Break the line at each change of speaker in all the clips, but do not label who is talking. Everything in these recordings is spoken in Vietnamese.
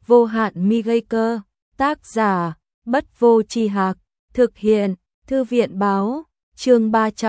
Vô hạn mi gây cơ, tác giả, Bất Vô Chi Hạc, thực hiện, Thư viện báo, chương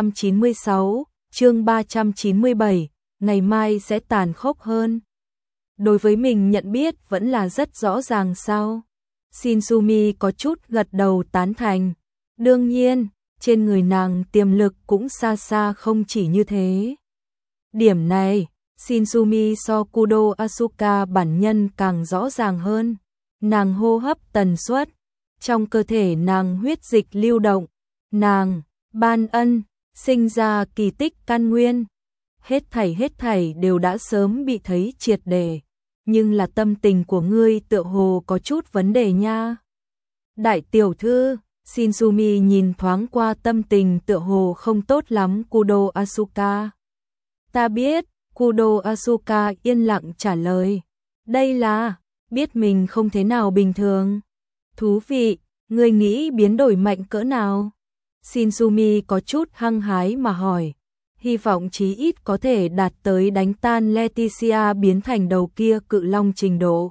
396, chương 397, ngày mai sẽ tàn khốc hơn. Đối với mình nhận biết vẫn là rất rõ ràng sao? Shinsumi có chút gật đầu tán thành. Đương nhiên, trên người nàng tiềm lực cũng xa xa không chỉ như thế. Điểm này, Shinsumi so Kudo Asuka bản nhân càng rõ ràng hơn. Nàng hô hấp tần suất, trong cơ thể nàng huyết dịch lưu động, nàng, ban ân, sinh ra kỳ tích căn nguyên. Hết thảy đều đã sớm bị thấy triệt để, nhưng là tâm tình của ngươi tựa hồ có chút vấn đề nha. Đại tiểu thư, Shinsumi nhìn thoáng qua tâm tình tựa hồ không tốt lắm Kudo Asuka. Ta biết, Kudo Asuka yên lặng trả lời. Đây là, biết mình không thế nào bình thường. Thú vị, ngươi nghĩ biến đổi mạnh cỡ nào? Shinsumi có chút hăng hái mà hỏi. Hy vọng chí ít có thể đạt tới đánh tan Leticia biến thành đầu kia cự long trình độ.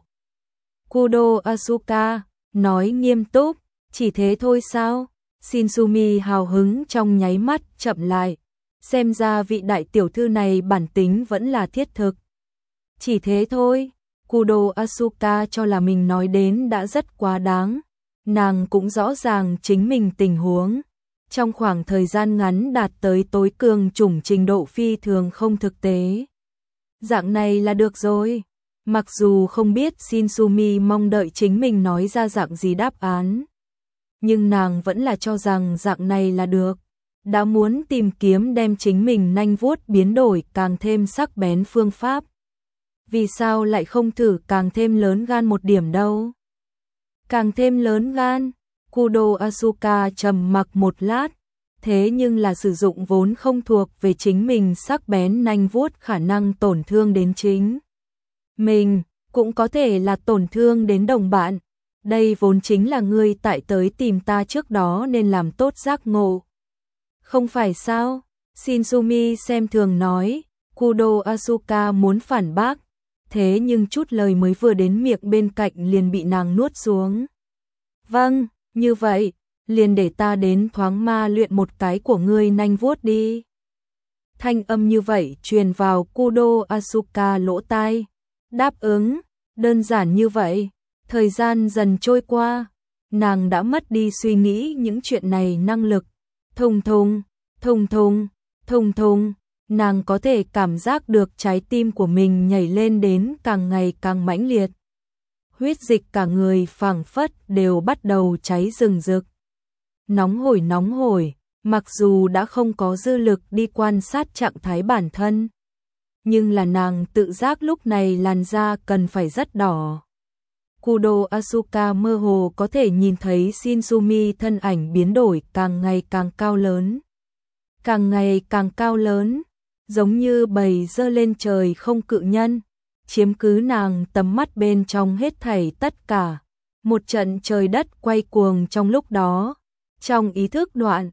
Kudo Asuka nói nghiêm túc, chỉ thế thôi sao? Shinsumi hào hứng trong nháy mắt chậm lại. Xem ra vị đại tiểu thư này bản tính vẫn là thiết thực. Chỉ thế thôi, Kudo Asuka cho là mình nói đến đã rất quá đáng. Nàng cũng rõ ràng chính mình tình huống. Trong khoảng thời gian ngắn đạt tới tối cường chủng trình độ phi thường không thực tế. Dạng này là được rồi. Mặc dù không biết Shinsumi mong đợi chính mình nói ra dạng gì đáp án, nhưng nàng vẫn là cho rằng dạng này là được. Đã muốn tìm kiếm đem chính mình nanh vuốt biến đổi càng thêm sắc bén phương pháp. Vì sao lại không thử càng thêm lớn gan một điểm đâu? Càng thêm lớn gan, Kudo Asuka trầm mặc một lát, thế nhưng là sử dụng vốn không thuộc về chính mình sắc bén nanh vuốt khả năng tổn thương đến chính mình, cũng có thể là tổn thương đến đồng bạn. Đây vốn chính là ngươi tại tới tìm ta trước đó nên làm tốt giác ngộ. Không phải sao? Shinsumi xem thường nói. Kudo Asuka muốn phản bác, thế nhưng chút lời mới vừa đến miệng bên cạnh liền bị nàng nuốt xuống. Vâng, như vậy, liền để ta đến thoáng ma luyện một cái của ngươi nanh vuốt đi. Thanh âm như vậy truyền vào Kudo Asuka lỗ tai. Đáp ứng, đơn giản như vậy. Thời gian dần trôi qua, nàng đã mất đi suy nghĩ những chuyện này năng lực. Thùng thùng, thùng thùng, thùng thùng, nàng có thể cảm giác được trái tim của mình nhảy lên đến càng ngày càng mãnh liệt. Huyết dịch cả người phảng phất đều bắt đầu cháy rừng rực. Nóng hổi, mặc dù đã không có dư lực đi quan sát trạng thái bản thân, nhưng là nàng tự giác lúc này làn da cần phải rất đỏ. Kudo Asuka mơ hồ có thể nhìn thấy Shinsumi thân ảnh biến đổi càng ngày càng cao lớn. Càng ngày càng cao lớn, giống như bầy dơ lên trời không cự nhân, chiếm cứ nàng tầm mắt bên trong hết thảy tất cả. Một trận trời đất quay cuồng trong lúc đó, trong ý thức đoạn,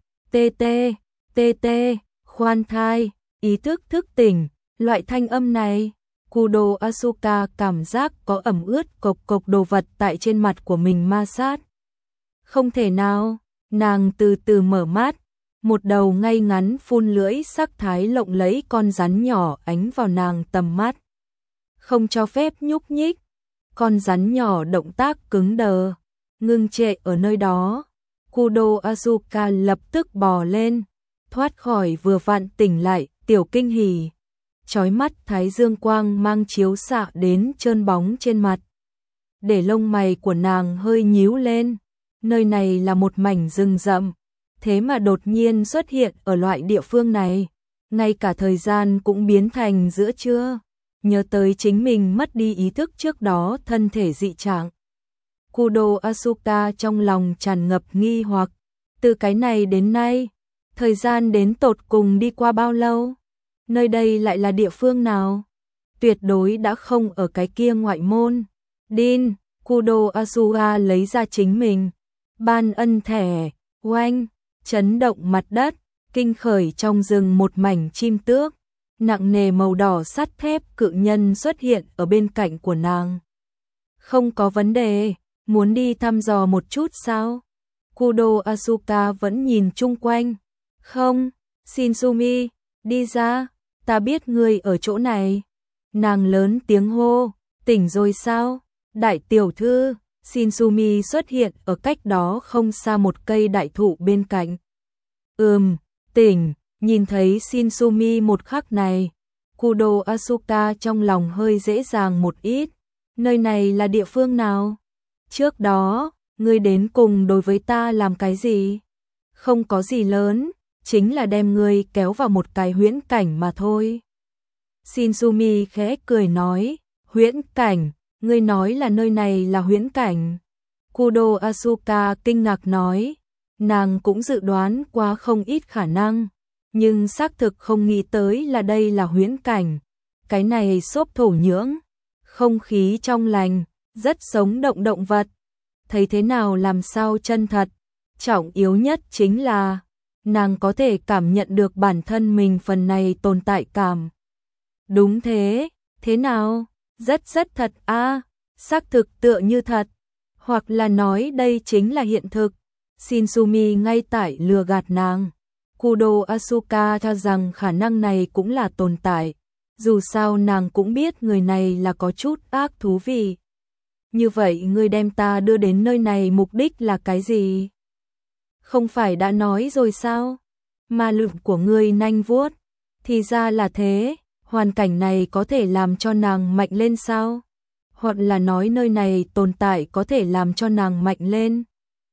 TT, khoan thai, ý thức thức tỉnh, loại thanh âm này. Kudo Asuka cảm giác có ẩm ướt cộc cộc đồ vật tại trên mặt của mình ma sát. Không thể nào, nàng từ từ mở mắt, một đầu ngay ngắn phun lưỡi sắc thái lộng lẫy con rắn nhỏ ánh vào nàng tầm mắt. Không cho phép nhúc nhích, con rắn nhỏ động tác cứng đờ, ngưng trệ ở nơi đó. Kudo Asuka lập tức bò lên, thoát khỏi vừa vặn tỉnh lại tiểu kinh hỉ. Chói mắt thái dương quang mang chiếu xạ đến trơn bóng trên mặt, để lông mày của nàng hơi nhíu lên. Nơi này là một mảnh rừng rậm, thế mà đột nhiên xuất hiện ở loại địa phương này, ngay cả thời gian cũng biến thành giữa trưa. Nhớ tới chính mình mất đi ý thức trước đó thân thể dị trạng, Kudo Asuka trong lòng tràn ngập nghi hoặc. Từ cái này đến nay, thời gian đến tột cùng đi qua bao lâu? Nơi đây lại là địa phương nào? Tuyệt đối đã không ở cái kia ngoại môn. Đin, Kudo Asuka lấy ra chính mình. Ban ân thẻ, oanh, chấn động mặt đất, kinh khởi trong rừng một mảnh chim tước. Nặng nề màu đỏ sắt thép cự nhân xuất hiện ở bên cạnh của nàng. Không có vấn đề, muốn đi thăm dò một chút sao? Kudo Asuka vẫn nhìn chung quanh. Không, Shinsumi, đi ra, ta biết ngươi ở chỗ này. Nàng lớn tiếng hô, tỉnh rồi sao? Đại tiểu thư, Shinsumi xuất hiện ở cách đó không xa một cây đại thụ bên cạnh. Tỉnh, nhìn thấy Shinsumi một khắc này, Kudo Asuka trong lòng hơi dễ dàng một ít. Nơi này là địa phương nào? Trước đó, ngươi đến cùng đối với ta làm cái gì? Không có gì lớn, chính là đem ngươi kéo vào một cái huyễn cảnh mà thôi. Shinsumi khẽ cười nói, huyễn cảnh, ngươi nói là nơi này là huyễn cảnh. Kudo Asuka kinh ngạc nói, nàng cũng dự đoán qua không ít khả năng, nhưng xác thực không nghĩ tới là đây là huyễn cảnh. Cái này xốp thổ nhưỡng, không khí trong lành, rất sống động động vật. Thấy thế nào làm sao chân thật, trọng yếu nhất chính là nàng có thể cảm nhận được bản thân mình phần này tồn tại cảm. Đúng thế, thế nào? Rất thật a, xác thực tựa như thật, hoặc là nói đây chính là hiện thực. Shinsumi ngay tại lừa gạt nàng. Kudo Asuka cho rằng khả năng này cũng là tồn tại, dù sao nàng cũng biết người này là có chút ác thú vị. Như vậy ngươi đem ta đưa đến nơi này mục đích là cái gì? Không phải đã nói rồi sao? Ma lực của ngươi nhanh vuốt. Thì ra là thế, hoàn cảnh này có thể làm cho nàng mạnh lên sao? Hoặc là nói nơi này tồn tại có thể làm cho nàng mạnh lên?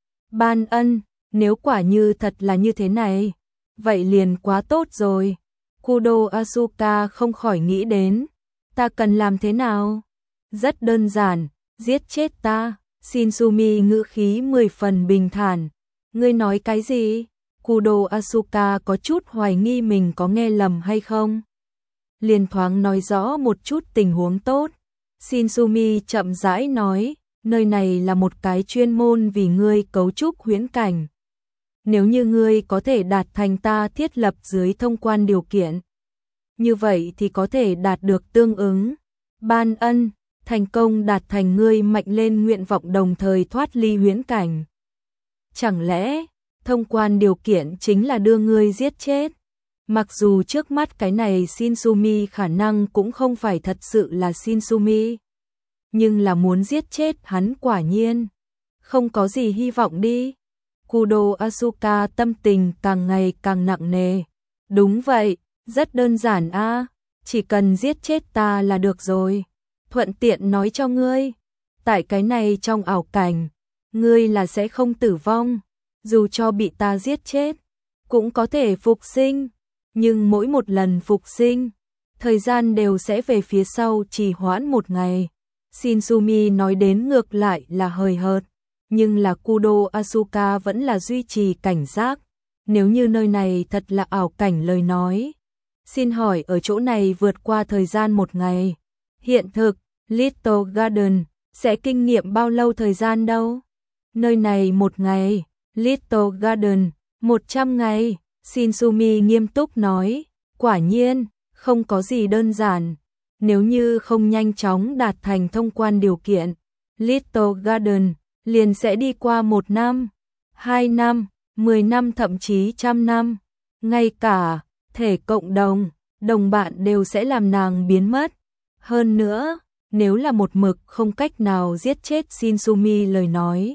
Ban ân, nếu quả như thật là như thế này, vậy liền quá tốt rồi. Kudo Asuka không khỏi nghĩ đến, ta cần làm thế nào? Rất đơn giản, giết chết ta. Shinsumi ngữ khí 10 phần bình thản. Ngươi nói cái gì? Kudo Asuka có chút hoài nghi mình có nghe lầm hay không. Liền thoáng nói rõ một chút tình huống tốt. Shinsumi chậm rãi nói, nơi này là một cái chuyên môn vì ngươi cấu trúc huyễn cảnh. Nếu như ngươi có thể đạt thành ta thiết lập dưới thông quan điều kiện, như vậy thì có thể đạt được tương ứng ban ân, thành công đạt thành ngươi mạnh lên nguyện vọng đồng thời thoát ly huyễn cảnh. Chẳng lẽ, thông quan điều kiện chính là đưa ngươi giết chết? Mặc dù trước mắt cái này Shinsumi khả năng cũng không phải thật sự là Shinsumi, nhưng là muốn giết chết hắn quả nhiên không có gì hy vọng đi. Kudo Asuka tâm tình càng ngày càng nặng nề. Đúng vậy, rất đơn giản a, chỉ cần giết chết ta là được rồi. Thuận tiện nói cho ngươi, tại cái này trong ảo cảnh, ngươi là sẽ không tử vong, dù cho bị ta giết chết, cũng có thể phục sinh, nhưng mỗi một lần phục sinh, thời gian đều sẽ về phía sau trì hoãn một ngày. Shinsumi nói đến ngược lại là hời hợt, nhưng là Kudo Asuka vẫn là duy trì cảnh giác. Nếu như nơi này thật là ảo cảnh lời nói, xin hỏi ở chỗ này vượt qua thời gian một ngày, hiện thực, Little Garden, sẽ kinh nghiệm bao lâu thời gian đâu? Nơi này một ngày, Little Garden, 100 ngày, Shinsumi nghiêm túc nói, quả nhiên, không có gì đơn giản. Nếu như không nhanh chóng đạt thành thông quan điều kiện, Little Garden liền sẽ đi qua 1 năm, 2 năm, 10 năm thậm chí 100 năm. Ngay cả thể cộng đồng bạn đều sẽ làm nàng biến mất. Hơn nữa, nếu là một mực không cách nào giết chết Shinsumi lời nói,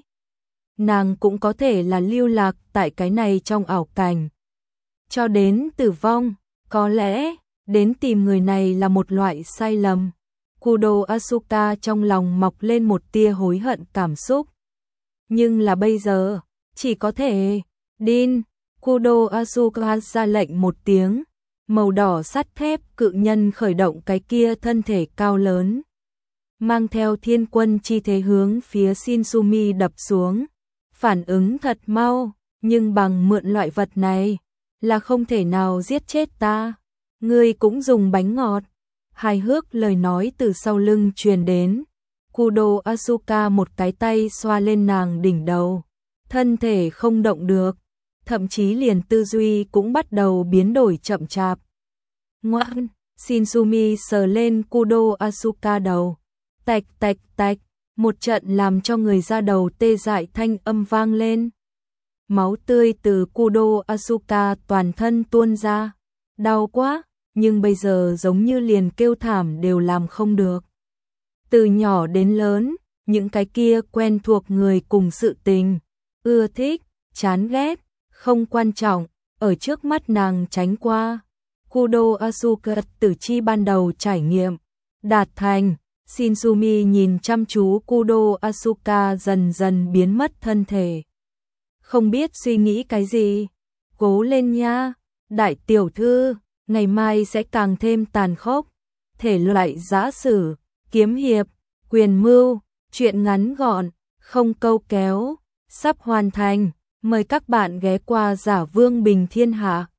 nàng cũng có thể là lưu lạc tại cái này trong ảo cảnh. Cho đến tử vong, có lẽ đến tìm người này là một loại sai lầm. Kudo Asuka trong lòng mọc lên một tia hối hận cảm xúc. Nhưng là bây giờ, chỉ có thể Din. Kudo Asuka ra lệnh một tiếng, màu đỏ sắt thép cự nhân khởi động cái kia thân thể cao lớn, mang theo thiên quân chi thế hướng phía Shinsumi đập xuống. Phản ứng thật mau, nhưng bằng mượn loại vật này là không thể nào giết chết ta. Ngươi cũng dùng bánh ngọt. Hài hước lời nói từ sau lưng truyền đến. Kudo Asuka một cái tay xoa lên nàng đỉnh đầu, thân thể không động được, thậm chí liền tư duy cũng bắt đầu biến đổi chậm chạp. Ngoan, Shinsumi sờ lên Kudo Asuka đầu, tạch tạch tạch, một trận làm cho người da đầu tê dại thanh âm vang lên. Máu tươi từ Kudo Asuka toàn thân tuôn ra. Đau quá, nhưng bây giờ giống như liền kêu thảm đều làm không được. Từ nhỏ đến lớn, những cái kia quen thuộc người cùng sự tình, ưa thích, chán ghét, không quan trọng, ở trước mắt nàng tránh qua. Kudo Asuka tử chi ban đầu trải nghiệm, đạt thành. Shinzumi nhìn chăm chú Kudo Asuka dần dần biến mất thân thể. Không biết suy nghĩ cái gì. Cố lên nha, đại tiểu thư, ngày mai sẽ càng thêm tàn khốc. Thể loại giã sử, kiếm hiệp, quyền mưu, truyện ngắn gọn, không câu kéo, sắp hoàn thành. Mời các bạn ghé qua Giả Vương Bình Thiên Hạ.